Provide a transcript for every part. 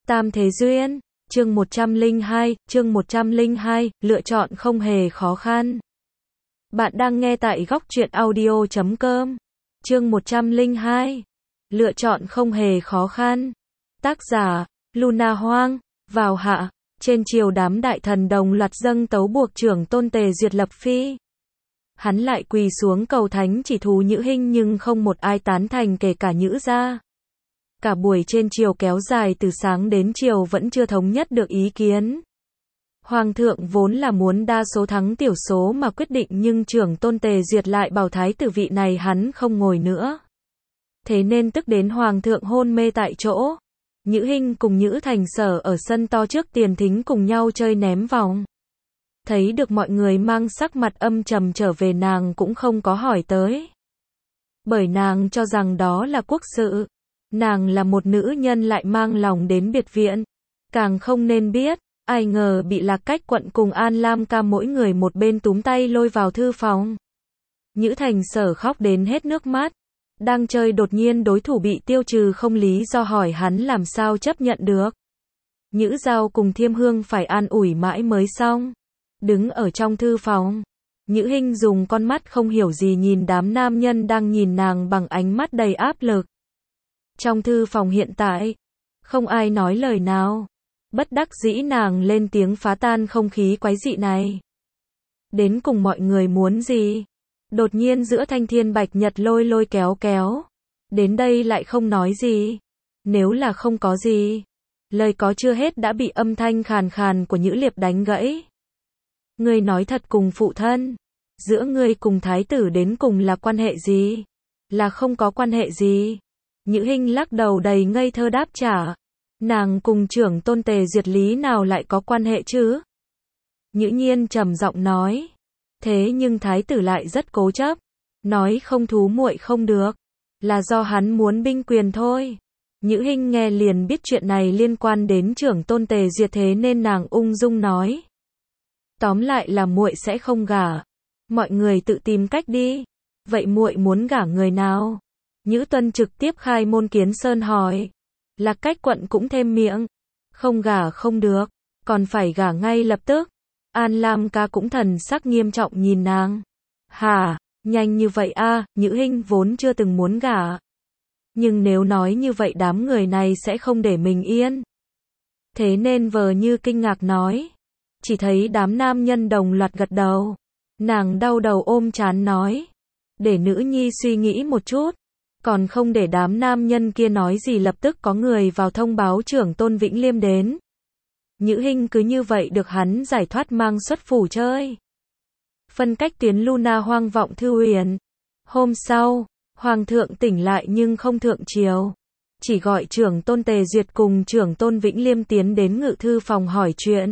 Tam Thế Duyên, chương 102, lựa chọn không hề khó khăn. Bạn đang nghe tại góc truyện audio.com. Chương 102, lựa chọn không hề khó khăn. Tác giả, Luna Hoang. Vào hạ, trên triều đám đại thần đồng loạt dâng tấu buộc trưởng tôn Tề Duyệt lập phi. Hắn lại quỳ xuống cầu thánh chỉ thú Nhữ Hinh nhưng không một ai tán thành kể cả Nhữ gia. Cả buổi trên triều kéo dài từ sáng đến chiều vẫn chưa thống nhất được ý kiến. Hoàng thượng vốn là muốn đa số thắng tiểu số mà quyết định nhưng trưởng tôn Tề Duyệt lại bảo thái tử vị này hắn không ngồi nữa. Thế nên tức đến hoàng thượng hôn mê tại chỗ. Nhữ Hinh cùng Nhữ Thành Sở ở sân to trước tiền thính cùng nhau chơi ném vòng. Thấy được mọi người mang sắc mặt âm trầm trở về nàng cũng không có hỏi tới. Bởi nàng cho rằng đó là quốc sự. Nàng là một nữ nhân lại mang lòng đến biệt viện. Càng không nên biết, ai ngờ bị Lạc Cách Quận cùng An Lam Ca mỗi người một bên túm tay lôi vào thư phòng. Nhữ Thành Sở khóc đến hết nước mắt. Đang chơi đột nhiên đối thủ bị tiêu trừ không lý do hỏi hắn làm sao chấp nhận được. Nhữ Giao cùng Thiêm Hương phải an ủi mãi mới xong. Đứng ở trong thư phòng, Nhữ Hinh dùng con mắt không hiểu gì nhìn đám nam nhân đang nhìn nàng bằng ánh mắt đầy áp lực. Trong thư phòng hiện tại, không ai nói lời nào. Bất đắc dĩ nàng lên tiếng phá tan không khí quái dị này. Đến cùng mọi người muốn gì? Đột nhiên giữa thanh thiên bạch nhật lôi lôi kéo kéo. Đến đây lại không nói gì. Nếu là không có gì. Lời có chưa hết đã bị âm thanh khàn khàn của Nhữ Liệp đánh gãy. Ngươi nói thật cùng phụ thân. Giữa ngươi cùng thái tử đến cùng là quan hệ gì? Là không có quan hệ gì. Nhữ Hinh lắc đầu đầy ngây thơ đáp trả. Nàng cùng trưởng tôn Tề Duyệt lý nào lại có quan hệ chứ? Nhữ Nhiên trầm giọng nói. Thế nhưng thái tử lại rất cố chấp. Nói không thú muội không được. Là do hắn muốn binh quyền thôi. Nhữ Hinh nghe liền biết chuyện này liên quan đến trưởng tôn Tề Duyệt thế nên nàng ung dung nói. Tóm lại là muội sẽ không gả. Mọi người tự tìm cách đi. Vậy muội muốn gả người nào? Nhữ Tuân trực tiếp khai môn kiến sơn hỏi. Lạc Cách Quận cũng thêm miệng. Không gả không được. Còn phải gả ngay lập tức. An Lam Ca cũng thần sắc nghiêm trọng nhìn nàng. Hả? Nhanh như vậy a? Nhữ Hinh vốn chưa từng muốn gả. Nhưng nếu nói như vậy đám người này sẽ không để mình yên. Thế nên vờ như kinh ngạc nói. Chỉ thấy đám nam nhân đồng loạt gật đầu. Nàng đau đầu ôm trán nói. Để nữ nhi suy nghĩ một chút. Còn không để đám nam nhân kia nói gì lập tức có người vào thông báo trưởng tôn Vĩnh Liêm đến. Nhữ Hinh cứ như vậy được hắn giải thoát mang xuất phủ chơi. Phân cách tiến Luna Hoang vọng thư huyền. Hôm sau, hoàng thượng tỉnh lại nhưng không thượng triều. Chỉ gọi trưởng tôn Tề Duyệt cùng trưởng tôn Vĩnh Liêm tiến đến ngự thư phòng hỏi chuyện.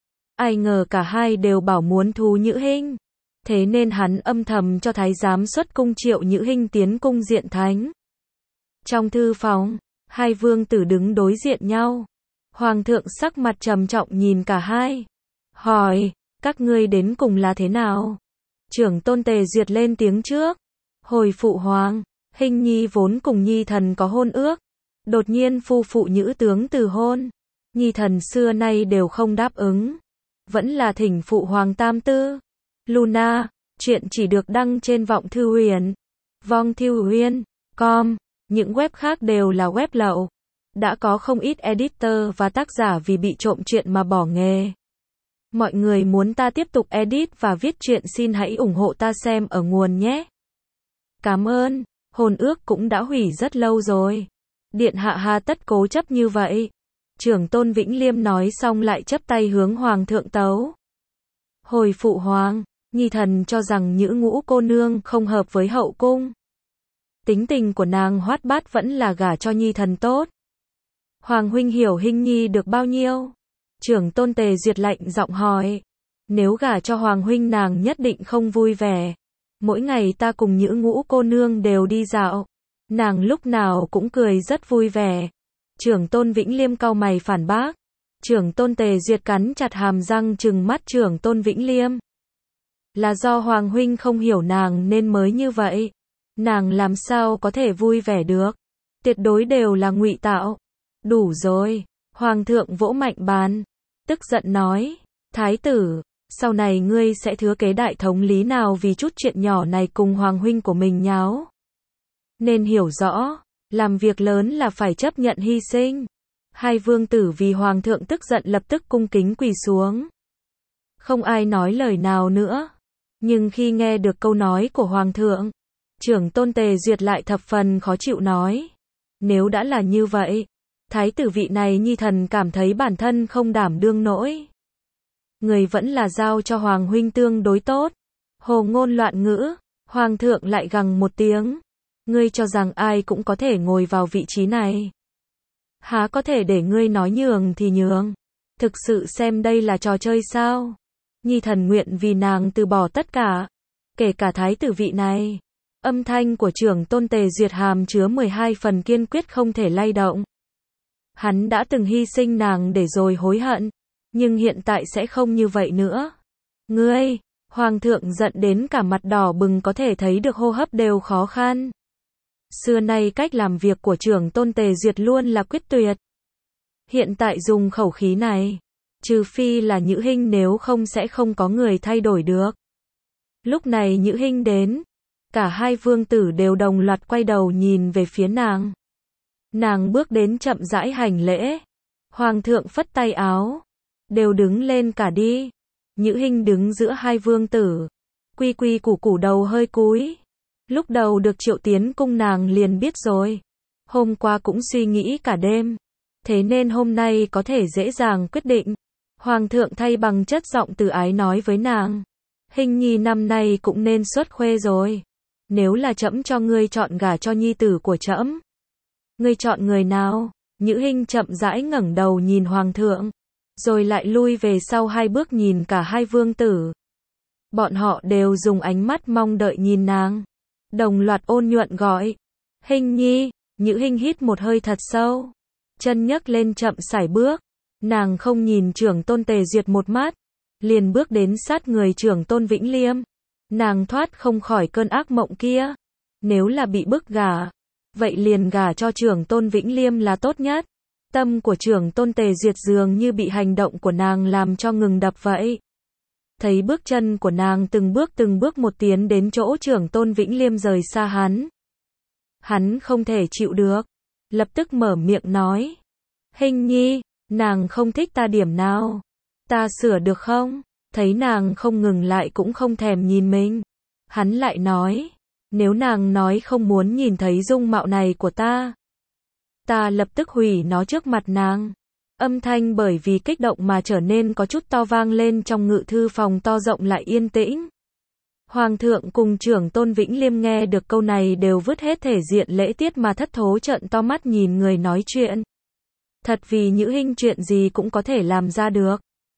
Ai ngờ cả hai đều bảo muốn thú Nhữ Hinh. Thế nên hắn âm thầm cho thái giám xuất cung triệu Nhữ Hinh tiến cung diện thánh. Trong thư phòng, hai vương tử đứng đối diện nhau. Hoàng thượng sắc mặt trầm trọng nhìn cả hai. Hỏi, các ngươi đến cùng là thế nào? Trưởng tôn Tề Duyệt lên tiếng trước. Hồi phụ hoàng, Hinh nhi vốn cùng nhi thần có hôn ước. Đột nhiên phu phụ Nhữ tướng từ hôn. Nhi thần xưa nay đều không đáp ứng. Vẫn là thỉnh phụ hoàng tam tư. Luna, chuyện chỉ được đăng trên vọng thư huyền. Vong thư huyền.com. Những web khác đều là web lậu. Đã có không ít editor và tác giả vì bị trộm chuyện mà bỏ nghề. Mọi người muốn ta tiếp tục edit và viết truyện xin hãy ủng hộ ta xem ở nguồn nhé. Cảm ơn, hôn ước cũng đã hủy rất lâu rồi. Điện hạ hà tất cố chấp như vậy. Trưởng tôn Vĩnh Liêm nói xong lại chắp tay hướng hoàng thượng tấu. Hồi phụ hoàng, nhi thần cho rằng Nhữ Ngũ cô nương không hợp với hậu cung. Tính tình của nàng hoạt bát vẫn là gả cho nhi thần tốt. Hoàng huynh hiểu Hinh nhi được bao nhiêu? Trưởng tôn Tề Duyệt lạnh giọng hỏi. Nếu gả cho hoàng huynh nàng nhất định không vui vẻ. Mỗi ngày ta cùng Nhữ Ngũ cô nương đều đi dạo. Nàng lúc nào cũng cười rất vui vẻ. Trưởng tôn Vĩnh Liêm cau mày phản bác. Trưởng tôn Tề Duyệt cắn chặt hàm răng trừng mắt trưởng tôn Vĩnh Liêm. Là do hoàng huynh không hiểu nàng nên mới như vậy. Nàng làm sao có thể vui vẻ được. Tuyệt đối đều là ngụy tạo. Đủ rồi. Hoàng thượng vỗ mạnh bàn, tức giận nói, thái tử, sau này ngươi sẽ thừa kế đại thống lý nào vì chút chuyện nhỏ này cùng hoàng huynh của mình nháo. Nên hiểu rõ, làm việc lớn là phải chấp nhận hy sinh. Hai vương tử vì hoàng thượng tức giận lập tức cung kính quỳ xuống. Không ai nói lời nào nữa. Nhưng khi nghe được câu nói của hoàng thượng, trưởng tôn Tề Duyệt lại thập phần khó chịu nói. Nếu đã là như vậy, thái tử vị này nhi thần cảm thấy bản thân không đảm đương nổi. Người vẫn là giao cho hoàng huynh tương đối tốt. Hồ ngôn loạn ngữ, hoàng thượng lại gằn một tiếng. Ngươi cho rằng ai cũng có thể ngồi vào vị trí này. Há có thể để ngươi nói nhường thì nhường. Thực sự xem đây là trò chơi sao? Nhi thần nguyện vì nàng từ bỏ tất cả. Kể cả thái tử vị này. Âm thanh của trưởng tôn Tề Duyệt hàm chứa 12 phần kiên quyết không thể lay động. Hắn đã từng hy sinh nàng để rồi hối hận. Nhưng hiện tại sẽ không như vậy nữa. Ngươi, hoàng thượng giận đến cả mặt đỏ bừng có thể thấy được hô hấp đều khó khăn. Xưa nay cách làm việc của trưởng tôn Tề Duyệt luôn là quyết tuyệt. Hiện tại dùng khẩu khí này, trừ phi là Nhữ Hinh nếu không sẽ không có người thay đổi được. Lúc này Nhữ Hinh đến, cả hai vương tử đều đồng loạt quay đầu nhìn về phía nàng. Nàng bước đến chậm rãi hành lễ. Hoàng thượng phất tay áo, đều đứng lên cả đi. Nhữ Hinh đứng giữa hai vương tử, quy quy củ củ đầu hơi cúi. Lúc đầu được triệu tiến cung nàng liền biết rồi. Hôm qua cũng suy nghĩ cả đêm. Thế nên hôm nay có thể dễ dàng quyết định. Hoàng thượng thay bằng chất giọng từ ái nói với nàng. Hinh nhi năm nay cũng nên xuất khuê rồi. Nếu là trẫm cho ngươi chọn gả cho nhi tử của trẫm, ngươi chọn người nào? Nhữ Hinh chậm rãi ngẩng đầu nhìn hoàng thượng. Rồi lại lui về sau hai bước nhìn cả hai vương tử. Bọn họ đều dùng ánh mắt mong đợi nhìn nàng. Đồng loạt ôn nhuận gọi. Hinh nhi. Nhữ Hinh hít một hơi thật sâu. Chân nhấc lên chậm sải bước. Nàng không nhìn trưởng tôn Tề Duyệt một mắt. Liền bước đến sát người trưởng tôn Vĩnh Liêm. Nàng thoát không khỏi cơn ác mộng kia. Nếu là bị bức gả, vậy liền gả cho trưởng tôn Vĩnh Liêm là tốt nhất. Tâm của trưởng tôn Tề Duyệt dường như bị hành động của nàng làm cho ngừng đập vậy. Thấy bước chân của nàng từng bước một tiến đến chỗ trưởng tôn Vĩnh Liêm rời xa hắn. Hắn không thể chịu được. Lập tức mở miệng nói. Hinh nhi, nàng không thích ta điểm nào. Ta sửa được không? Thấy nàng không ngừng lại cũng không thèm nhìn mình. Hắn lại nói. Nếu nàng nói không muốn nhìn thấy dung mạo này của ta, ta lập tức hủy nó trước mặt nàng. Âm thanh bởi vì kích động mà trở nên có chút to vang lên trong ngự thư phòng to rộng lại yên tĩnh. Hoàng thượng cùng trưởng tôn Vĩnh Liêm nghe được câu này đều vứt hết thể diện lễ tiết mà thất thố trợn to mắt nhìn người nói chuyện. Thật vì Nhữ Hinh chuyện gì cũng có thể làm ra được.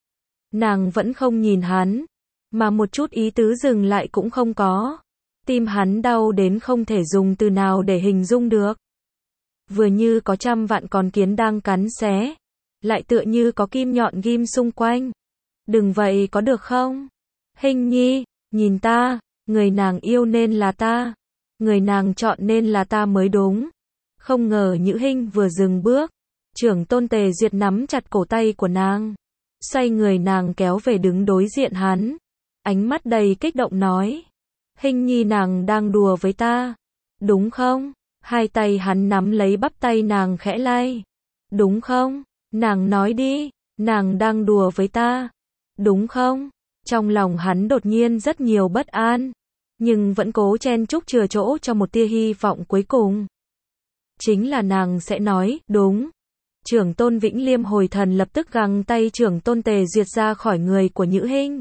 Nàng vẫn không nhìn hắn, mà một chút ý tứ dừng lại cũng không có. Tim hắn đau đến không thể dùng từ nào để hình dung được. Vừa như có trăm vạn con kiến đang cắn xé, lại tựa như có kim nhọn ghim xung quanh. Đừng vậy có được không? Hinh nhi, nhìn ta, người nàng yêu nên là ta, người nàng chọn nên là ta mới đúng. Không ngờ Nhữ Hinh vừa dừng bước, trưởng tôn Tề Duyệt nắm chặt cổ tay của nàng, xoay người nàng kéo về đứng đối diện hắn. Ánh mắt đầy kích động nói. Hinh nhi nàng đang đùa với ta, đúng không? Hai tay hắn nắm lấy bắp tay nàng khẽ lay. Đúng không? Nàng nói đi, nàng đang đùa với ta, đúng không? Trong lòng hắn đột nhiên rất nhiều bất an, nhưng vẫn cố chen chúc chừa chỗ cho một tia hy vọng cuối cùng. Chính là nàng sẽ nói, đúng. Trưởng tôn Vĩnh Liêm hồi thần lập tức găng tay trưởng tôn Tề Duyệt ra khỏi người của Nhữ Hinh.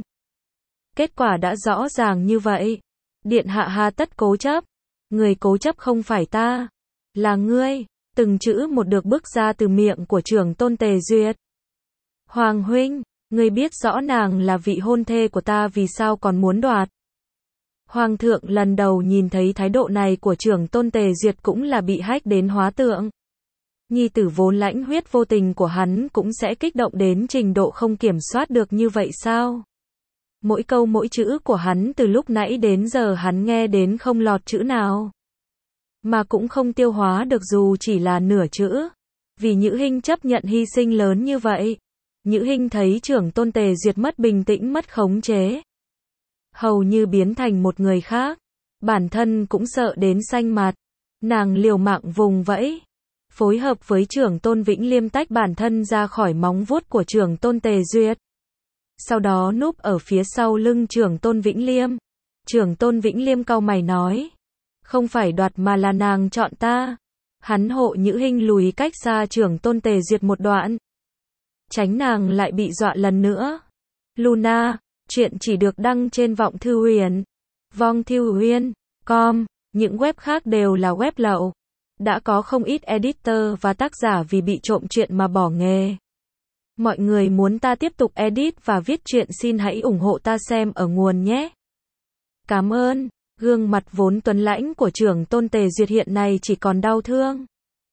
Kết quả đã rõ ràng như vậy. Điện hạ hà tất cố chấp. Người cố chấp không phải ta, là ngươi. Từng chữ một được bước ra từ miệng của trưởng tôn Tề Duyệt. Hoàng huynh, ngươi biết rõ nàng là vị hôn thê của ta vì sao còn muốn đoạt. Hoàng thượng lần đầu nhìn thấy thái độ này của trưởng tôn Tề Duyệt cũng là bị hách đến hóa tượng. Nhi tử vốn lãnh huyết vô tình của hắn cũng sẽ kích động đến trình độ không kiểm soát được như vậy sao? Mỗi câu mỗi chữ của hắn từ lúc nãy đến giờ hắn nghe đến không lọt chữ nào. Mà cũng không tiêu hóa được dù chỉ là nửa chữ. Vì Nhữ Hinh chấp nhận hy sinh lớn như vậy. Nhữ Hinh thấy trưởng tôn Tề Duyệt mất bình tĩnh, mất khống chế. Hầu như biến thành một người khác. Bản thân cũng sợ đến xanh mặt. Nàng liều mạng vùng vẫy. Phối hợp với trưởng tôn Vĩnh Liêm tách bản thân ra khỏi móng vuốt của trưởng tôn Tề Duyệt. Sau đó núp ở phía sau lưng trưởng tôn Vĩnh Liêm. Trưởng tôn Vĩnh Liêm cau mày nói. Không phải đoạt mà là nàng chọn ta. Hắn hộ Nhữ Hinh lùi cách xa trưởng tôn Tề Duyệt một đoạn. Tránh nàng lại bị dọa lần nữa. Luna, chuyện chỉ được đăng trên Vọng Thư Huyền. Vong Thư Huyền, com, những web khác đều là web lậu. Đã có không ít editor và tác giả vì bị trộm chuyện mà bỏ nghề. Mọi người muốn ta tiếp tục edit và viết truyện xin hãy ủng hộ ta xem ở nguồn nhé. Cảm ơn. Gương mặt vốn tuấn lãnh của trưởng tôn Tề Duyệt hiện nay chỉ còn đau thương.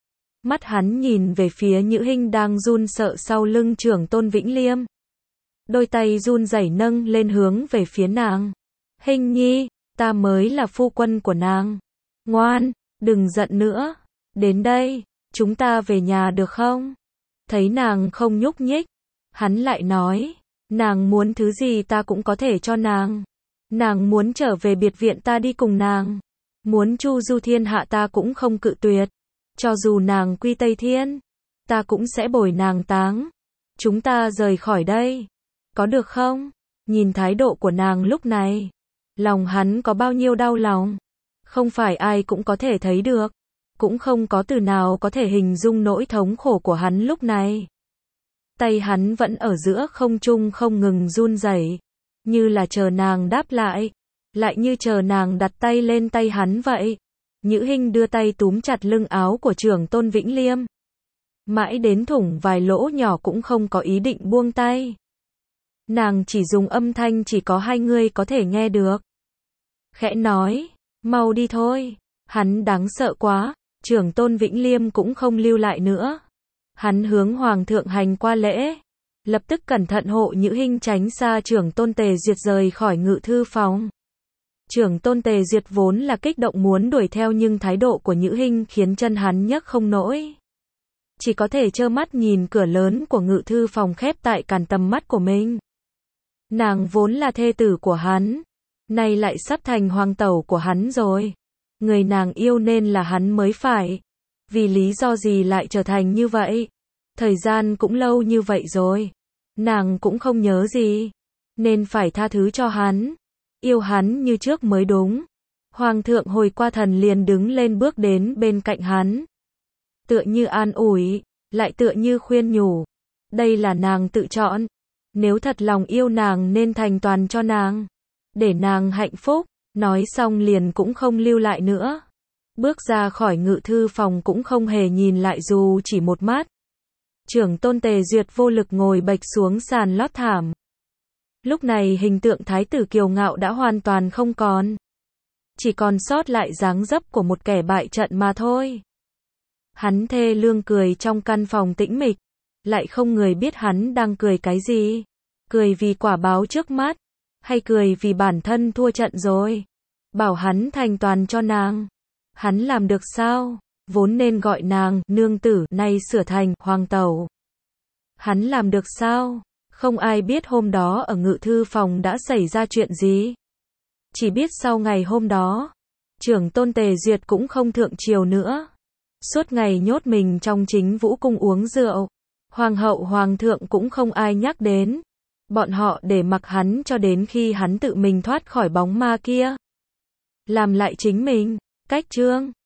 Mắt hắn nhìn về phía Nhữ Hinh đang run sợ sau lưng trưởng tôn Vĩnh Liêm. Đôi tay run rẩy nâng lên hướng về phía nàng. Hinh nhi, ta mới là phu quân của nàng. Ngoan, đừng giận nữa. Đến đây, chúng ta về nhà được không? Thấy nàng không nhúc nhích, hắn lại nói, nàng muốn thứ gì ta cũng có thể cho nàng. Nàng muốn trở về biệt viện ta đi cùng nàng. Muốn chu du thiên hạ ta cũng không cự tuyệt. Cho dù nàng quy Tây Thiên, ta cũng sẽ bồi nàng táng. Chúng ta rời khỏi đây. Có được không? Nhìn thái độ của nàng lúc này, lòng hắn có bao nhiêu đau lòng. Không phải ai cũng có thể thấy được. Cũng không có từ nào có thể hình dung nỗi thống khổ của hắn lúc này. Tay hắn vẫn ở giữa không trung không ngừng run rẩy, như là chờ nàng đáp lại, lại như chờ nàng đặt tay lên tay hắn vậy. Nhữ Hinh đưa tay túm chặt lưng áo của trưởng tôn Vĩnh Liêm. Mãi đến thủng vài lỗ nhỏ cũng không có ý định buông tay. Nàng chỉ dùng âm thanh chỉ có hai người có thể nghe được. Khẽ nói, mau đi thôi. Hắn đáng sợ quá. Trưởng tôn Vĩnh Liêm cũng không lưu lại nữa. Hắn hướng hoàng thượng hành qua lễ. Lập tức cẩn thận hộ Nhữ Hinh tránh xa trưởng tôn Tề Duyệt rời khỏi ngự thư phòng. Trưởng tôn Tề Duyệt vốn là kích động muốn đuổi theo nhưng thái độ của Nhữ Hinh khiến chân hắn nhấc không nổi. Chỉ có thể trơ mắt nhìn cửa lớn của ngự thư phòng khép tại cản tầm mắt của mình. Nàng vốn là thê tử của hắn, nay lại sắp thành hoàng tẩu của hắn rồi. Người nàng yêu nên là hắn mới phải. Vì lý do gì lại trở thành như vậy? Thời gian cũng lâu như vậy rồi. Nàng cũng không nhớ gì. Nên phải tha thứ cho hắn. Yêu hắn như trước mới đúng. Hoàng thượng hồi qua thần liền đứng lên bước đến bên cạnh hắn. Tựa như an ủi, lại tựa như khuyên nhủ. Đây là nàng tự chọn. Nếu thật lòng yêu nàng nên thành toàn cho nàng. Để nàng hạnh phúc. Nói xong liền cũng không lưu lại nữa. Bước ra khỏi ngự thư phòng cũng không hề nhìn lại dù chỉ một mắt. Trưởng tôn Tề Duyệt vô lực ngồi bệch xuống sàn lót thảm. Lúc này hình tượng thái tử kiêu ngạo đã hoàn toàn không còn. Chỉ còn sót lại dáng dấp của một kẻ bại trận mà thôi. Hắn thê lương cười trong căn phòng tĩnh mịch. Lại không người biết hắn đang cười cái gì. Cười vì quả báo trước mắt. Hay cười vì bản thân thua trận rồi. Bảo hắn thành toàn cho nàng. Hắn làm được sao? Vốn nên gọi nàng nương tử, nay sửa thành hoàng tẩu. Hắn làm được sao? Không ai biết hôm đó ở ngự thư phòng đã xảy ra chuyện gì. Chỉ biết sau ngày hôm đó, trưởng tôn Tề Duyệt cũng không thượng triều nữa. Suốt ngày nhốt mình trong chính vũ cung uống rượu. Hoàng hậu hoàng thượng cũng không ai nhắc đến. Bọn họ để mặc hắn cho đến khi hắn tự mình thoát khỏi bóng ma kia. Làm lại chính mình. Cách chương